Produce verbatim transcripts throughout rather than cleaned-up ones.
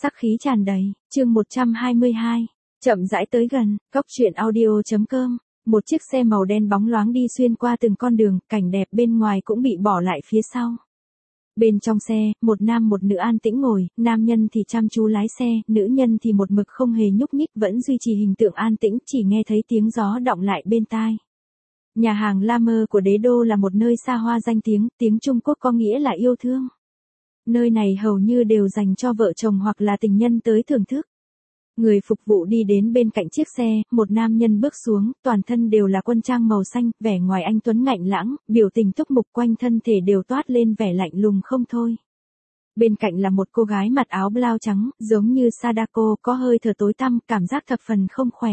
Sắc khí tràn đầy, chương một trăm hai mươi hai, chậm rãi tới gần, góc truyện audio.com, một chiếc xe màu đen bóng loáng đi xuyên qua từng con đường, cảnh đẹp bên ngoài cũng bị bỏ lại phía sau. Bên trong xe, một nam một nữ an tĩnh ngồi, nam nhân thì chăm chú lái xe, nữ nhân thì một mực không hề nhúc nhích vẫn duy trì hình tượng an tĩnh, chỉ nghe thấy tiếng gió đọng lại bên tai. Nhà hàng La Mơ của đế đô là một nơi xa hoa danh tiếng, tiếng Trung Quốc có nghĩa là yêu thương. Nơi này hầu như đều dành cho vợ chồng hoặc là tình nhân tới thưởng thức. Người phục vụ đi đến bên cạnh chiếc xe, một nam nhân bước xuống, toàn thân đều là quân trang màu xanh, vẻ ngoài anh tuấn ngạnh lãng, biểu tình túc mục quanh thân thể đều toát lên vẻ lạnh lùng không thôi. Bên cạnh là một cô gái mặc áo blau trắng, giống như Sadako, có hơi thở tối tăm, cảm giác thập phần không khỏe.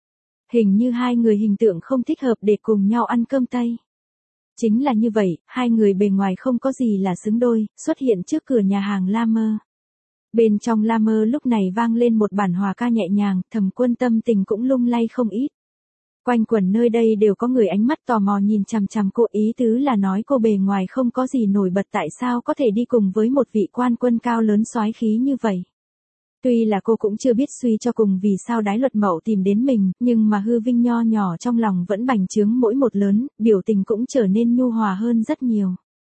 Hình như hai người hình tượng không thích hợp để cùng nhau ăn cơm Tây. Chính là như vậy, hai người bề ngoài không có gì là xứng đôi, xuất hiện trước cửa nhà hàng La Mơ. Bên trong La Mơ lúc này vang lên một bản hòa ca nhẹ nhàng, Thẩm Quân tâm tình cũng lung lay không ít. Quanh quẩn nơi đây đều có người ánh mắt tò mò nhìn chằm chằm cô, ý tứ là nói cô bề ngoài không có gì nổi bật tại sao có thể đi cùng với một vị quan quân cao lớn soái khí như vậy. Tuy là cô cũng chưa biết suy cho cùng vì sao Đái Luật Mậu tìm đến mình, nhưng mà hư vinh nho nhỏ trong lòng vẫn bành trướng mỗi một lớn, biểu tình cũng trở nên nhu hòa hơn rất nhiều.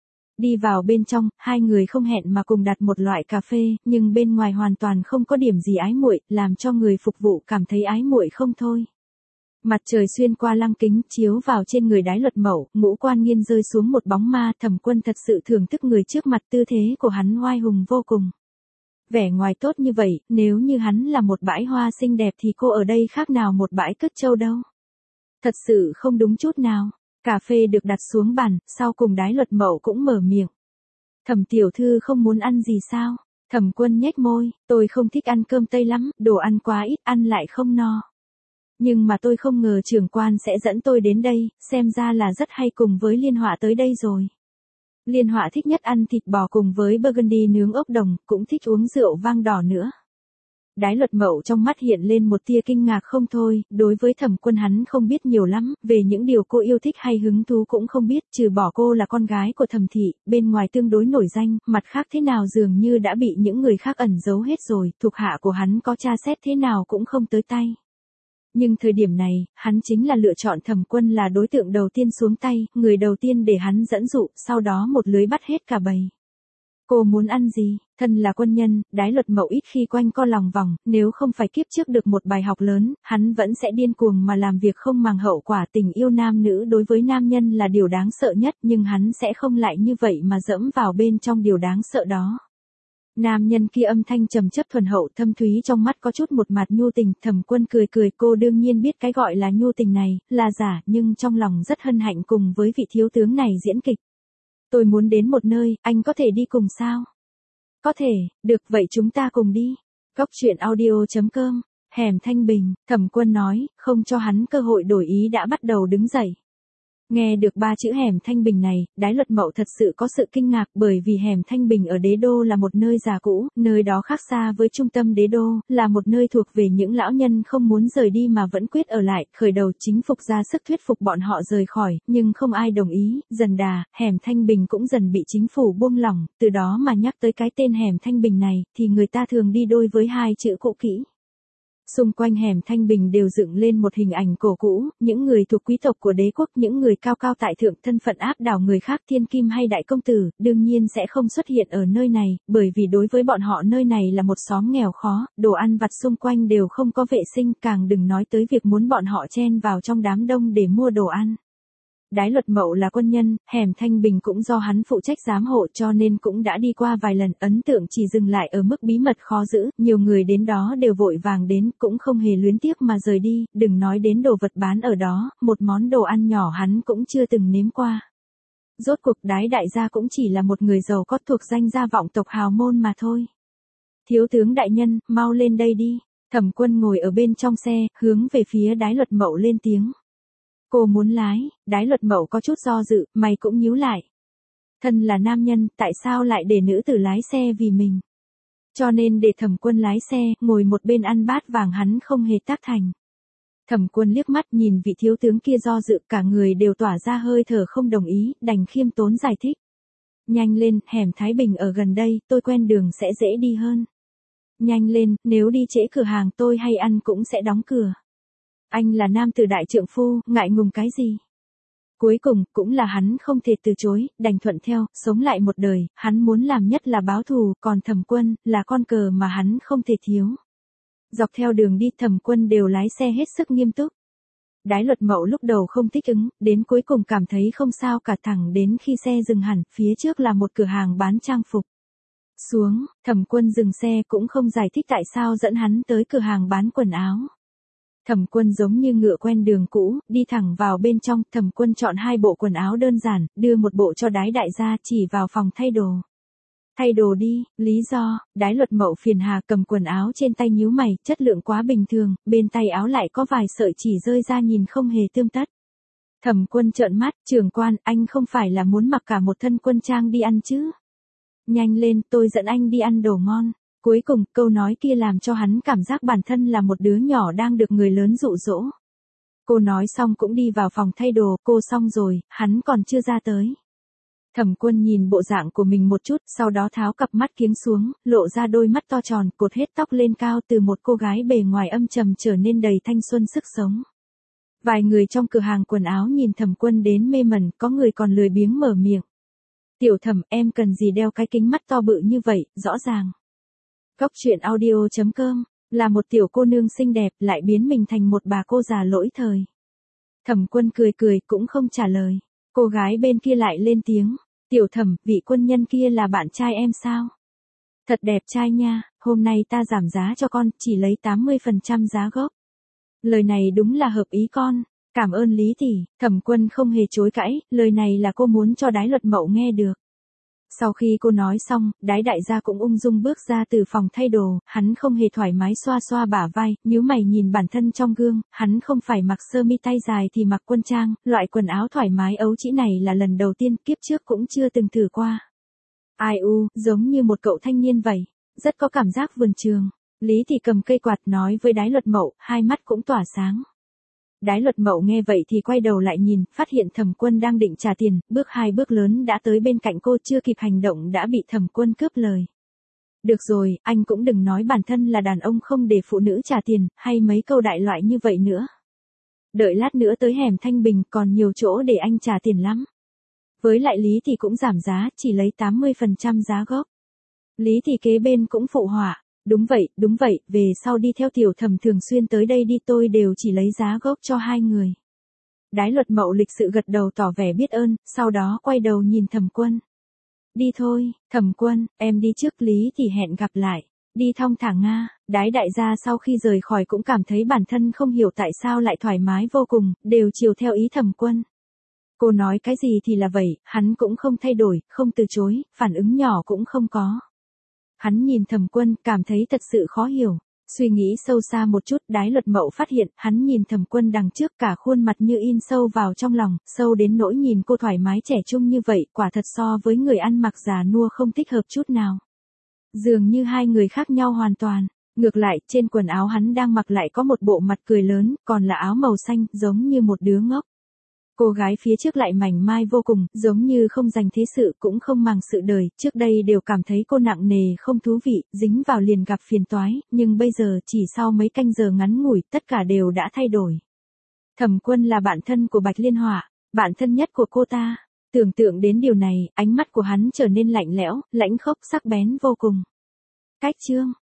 Đi vào bên trong, hai người không hẹn mà cùng đặt một loại cà phê, nhưng bên ngoài hoàn toàn không có điểm gì ái muội, làm cho người phục vụ cảm thấy ái muội không thôi. Mặt trời xuyên qua lăng kính chiếu vào trên người Đái Luật Mậu, ngũ quan nghiêng rơi xuống một bóng ma, Thẩm Quân thật sự thưởng thức người trước mặt, tư thế của hắn oai hùng vô cùng. Vẻ ngoài tốt như vậy, nếu như hắn là một bãi hoa xinh đẹp thì cô ở đây khác nào một bãi cất trâu đâu. Thật sự không đúng chút nào. Cà phê được đặt xuống bàn, sau cùng Đái Luật Mậu cũng mở miệng. Thẩm tiểu thư không muốn ăn gì sao? Thẩm Quân nhếch môi, tôi không thích ăn cơm Tây lắm, đồ ăn quá ít, ăn lại không no. Nhưng mà tôi không ngờ trưởng quan sẽ dẫn tôi đến đây, xem ra là rất hay cùng với Liên Họa tới đây rồi. Liên Họa thích nhất ăn thịt bò cùng với burgundy nướng ốc đồng, cũng thích uống rượu vang đỏ nữa. Đái Luật Mậu trong mắt hiện lên một tia kinh ngạc không thôi, đối với Thẩm Quân hắn không biết nhiều lắm, về những điều cô yêu thích hay hứng thú cũng không biết, trừ bỏ cô là con gái của Thẩm thị, bên ngoài tương đối nổi danh, mặt khác thế nào dường như đã bị những người khác ẩn giấu hết rồi, thuộc hạ của hắn có tra xét thế nào cũng không tới tay. Nhưng thời điểm này, hắn chính là lựa chọn Thẩm Quân là đối tượng đầu tiên xuống tay, người đầu tiên để hắn dẫn dụ, sau đó một lưới bắt hết cả bầy. Cô muốn ăn gì? Thân là quân nhân, Đái Luật Mậu ít khi quanh co lòng vòng, nếu không phải kiếp trước được một bài học lớn, hắn vẫn sẽ điên cuồng mà làm việc không màng hậu quả. Tình yêu nam nữ đối với nam nhân là điều đáng sợ nhất, nhưng hắn sẽ không lại như vậy mà dẫm vào bên trong điều đáng sợ đó. Nam nhân kia âm thanh trầm chấp thuần hậu, thâm thúy trong mắt có chút một mặt nhu tình. Thẩm Quân cười cười, cô đương nhiên biết cái gọi là nhu tình này là giả, nhưng trong lòng rất hân hạnh cùng với vị thiếu tướng này diễn kịch. Tôi muốn đến một nơi, anh có thể đi cùng sao? Có thể, được vậy chúng ta cùng đi. Góc truyện audio.com, hẻm Thanh Bình, Thẩm Quân nói, không cho hắn cơ hội đổi ý đã bắt đầu đứng dậy. Nghe được ba chữ hẻm Thanh Bình này, Đái Luật Mậu thật sự có sự kinh ngạc bởi vì hẻm Thanh Bình ở đế đô là một nơi già cũ, nơi đó khác xa với trung tâm đế đô, là một nơi thuộc về những lão nhân không muốn rời đi mà vẫn quyết ở lại, khởi đầu chính phục ra sức thuyết phục bọn họ rời khỏi, nhưng không ai đồng ý, dần đà, hẻm Thanh Bình cũng dần bị chính phủ buông lỏng, từ đó mà nhắc tới cái tên hẻm Thanh Bình này, thì người ta thường đi đôi với hai chữ cũ kỹ. Xung quanh hẻm Thanh Bình đều dựng lên một hình ảnh cổ cũ, những người thuộc quý tộc của đế quốc, những người cao cao tại thượng thân phận áp đảo người khác, thiên kim hay đại công tử, đương nhiên sẽ không xuất hiện ở nơi này, bởi vì đối với bọn họ nơi này là một xóm nghèo khó, đồ ăn vặt xung quanh đều không có vệ sinh, càng đừng nói tới việc muốn bọn họ chen vào trong đám đông để mua đồ ăn. Đái Luật Mậu là quân nhân, hẻm Thanh Bình cũng do hắn phụ trách giám hộ cho nên cũng đã đi qua vài lần, ấn tượng chỉ dừng lại ở mức bí mật khó giữ, nhiều người đến đó đều vội vàng đến, cũng không hề luyến tiếc mà rời đi, đừng nói đến đồ vật bán ở đó, một món đồ ăn nhỏ hắn cũng chưa từng nếm qua. Rốt cuộc Đái đại gia cũng chỉ là một người giàu có thuộc danh gia vọng tộc hào môn mà thôi. Thiếu tướng đại nhân, mau lên đây đi. Thẩm Quân ngồi ở bên trong xe, hướng về phía Đái Luật Mậu lên tiếng. Cô muốn lái, Đái Luật Mậu có chút do dự, mày cũng nhíu lại. Thân là nam nhân, tại sao lại để nữ tử lái xe vì mình? Cho nên để Thẩm Quân lái xe, ngồi một bên ăn bát vàng hắn không hề tác thành. Thẩm Quân liếc mắt nhìn vị thiếu tướng kia do dự, cả người đều tỏa ra hơi thở không đồng ý, đành khiêm tốn giải thích. Nhanh lên, hẻm Thái Bình ở gần đây, tôi quen đường sẽ dễ đi hơn. Nhanh lên, nếu đi trễ cửa hàng tôi hay ăn cũng sẽ đóng cửa. Anh là nam tử đại trượng phu, ngại ngùng cái gì? Cuối cùng, cũng là hắn không thể từ chối, đành thuận theo, sống lại một đời, hắn muốn làm nhất là báo thù, còn Thẩm Quân, là con cờ mà hắn không thể thiếu. Dọc theo đường đi Thẩm Quân đều lái xe hết sức nghiêm túc. Đái Luật Mậu lúc đầu không thích ứng, đến cuối cùng cảm thấy không sao cả, thẳng đến khi xe dừng hẳn, phía trước là một cửa hàng bán trang phục. Xuống, Thẩm Quân dừng xe cũng không giải thích tại sao dẫn hắn tới cửa hàng bán quần áo. Thẩm Quân giống như ngựa quen đường cũ, đi thẳng vào bên trong, Thẩm Quân chọn hai bộ quần áo đơn giản, đưa một bộ cho Đái đại gia, chỉ vào phòng thay đồ. Thay đồ đi, lý do, Đái Luật Mậu phiền hà cầm quần áo trên tay nhíu mày, chất lượng quá bình thường, bên tay áo lại có vài sợi chỉ rơi ra nhìn không hề tươm tất. Thẩm Quân trợn mắt, trưởng quan, anh không phải là muốn mặc cả một thân quân trang đi ăn chứ? Nhanh lên, tôi dẫn anh đi ăn đồ ngon. Cuối cùng, câu nói kia làm cho hắn cảm giác bản thân là một đứa nhỏ đang được người lớn dụ dỗ. Cô nói xong cũng đi vào phòng thay đồ, cô xong rồi, hắn còn chưa ra tới. Thẩm Quân nhìn bộ dạng của mình một chút, sau đó tháo cặp mắt kiếng xuống, lộ ra đôi mắt to tròn, cột hết tóc lên cao, từ một cô gái bề ngoài âm trầm trở nên đầy thanh xuân sức sống. Vài người trong cửa hàng quần áo nhìn Thẩm Quân đến mê mẩn, có người còn lười biếng mở miệng. Tiểu Thẩm, em cần gì đeo cái kính mắt to bự như vậy, rõ ràng. Góc truyện audio chấm com, là một tiểu cô nương xinh đẹp lại biến mình thành một bà cô già lỗi thời. Thẩm Quân cười cười cũng không trả lời. Cô gái bên kia lại lên tiếng. Tiểu Thẩm, vị quân nhân kia là bạn trai em sao? Thật đẹp trai nha, hôm nay ta giảm giá cho con, chỉ lấy tám mươi phần trăm giá gốc. Lời này đúng là hợp ý con. Cảm ơn Lý tỷ. Thẩm Quân không hề chối cãi, lời này là cô muốn cho Đái Luật Mậu nghe được. Sau khi cô nói xong, Đái đại gia cũng ung dung bước ra từ phòng thay đồ, hắn không hề thoải mái xoa xoa bả vai, nhíu mày nhìn bản thân trong gương, hắn không phải mặc sơ mi tay dài thì mặc quân trang, loại quần áo thoải mái ấu trĩ này là lần đầu tiên, kiếp trước cũng chưa từng thử qua. Ai u, giống như một cậu thanh niên vậy, rất có cảm giác vườn trường. Lý thì cầm cây quạt nói với Đái Luật Mậu, hai mắt cũng tỏa sáng. Đái Luật Mậu nghe vậy thì quay đầu lại nhìn, phát hiện Thẩm Quân đang định trả tiền, bước hai bước lớn đã tới bên cạnh cô, chưa kịp hành động đã bị Thẩm Quân cướp lời. Được rồi, anh cũng đừng nói bản thân là đàn ông không để phụ nữ trả tiền, hay mấy câu đại loại như vậy nữa. Đợi lát nữa tới hẻm Thanh Bình còn nhiều chỗ để anh trả tiền lắm. Với lại Lý thì cũng giảm giá, chỉ lấy tám mươi phần trăm giá gốc. Lý thì kế bên cũng phụ họa. Đúng vậy, đúng vậy, về sau đi theo Tiểu Thẩm thường xuyên tới đây đi, tôi đều chỉ lấy giá gốc cho hai người. Đái Luật Mậu lịch sự gật đầu tỏ vẻ biết ơn, sau đó quay đầu nhìn Thẩm Quân. Đi thôi, Thẩm Quân, em đi trước. Lý thì hẹn gặp lại. Đi thong thả Nga. Đái đại gia sau khi rời khỏi cũng cảm thấy bản thân không hiểu tại sao lại thoải mái vô cùng, đều chiều theo ý Thẩm Quân. Cô nói cái gì thì là vậy, hắn cũng không thay đổi, không từ chối, phản ứng nhỏ cũng không có. Hắn nhìn Thẩm Quân, cảm thấy thật sự khó hiểu. Suy nghĩ sâu xa một chút, Đái Luật Mậu phát hiện, hắn nhìn Thẩm Quân đằng trước, cả khuôn mặt như in sâu vào trong lòng, sâu đến nỗi nhìn cô thoải mái trẻ trung như vậy, quả thật so với người ăn mặc già nua không thích hợp chút nào. Dường như hai người khác nhau hoàn toàn. Ngược lại, trên quần áo hắn đang mặc lại có một bộ mặt cười lớn, còn là áo màu xanh, giống như một đứa ngốc. Cô gái phía trước lại mảnh mai vô cùng, giống như không dành thế sự cũng không màng sự đời, trước đây đều cảm thấy cô nặng nề không thú vị, dính vào liền gặp phiền toái, nhưng bây giờ chỉ sau mấy canh giờ ngắn ngủi, tất cả đều đã thay đổi. Thẩm Quân là bạn thân của Bạch Liên Họa, bạn thân nhất của cô ta. Tưởng tượng đến điều này, ánh mắt của hắn trở nên lạnh lẽo, lãnh khốc sắc bén vô cùng. Cách chương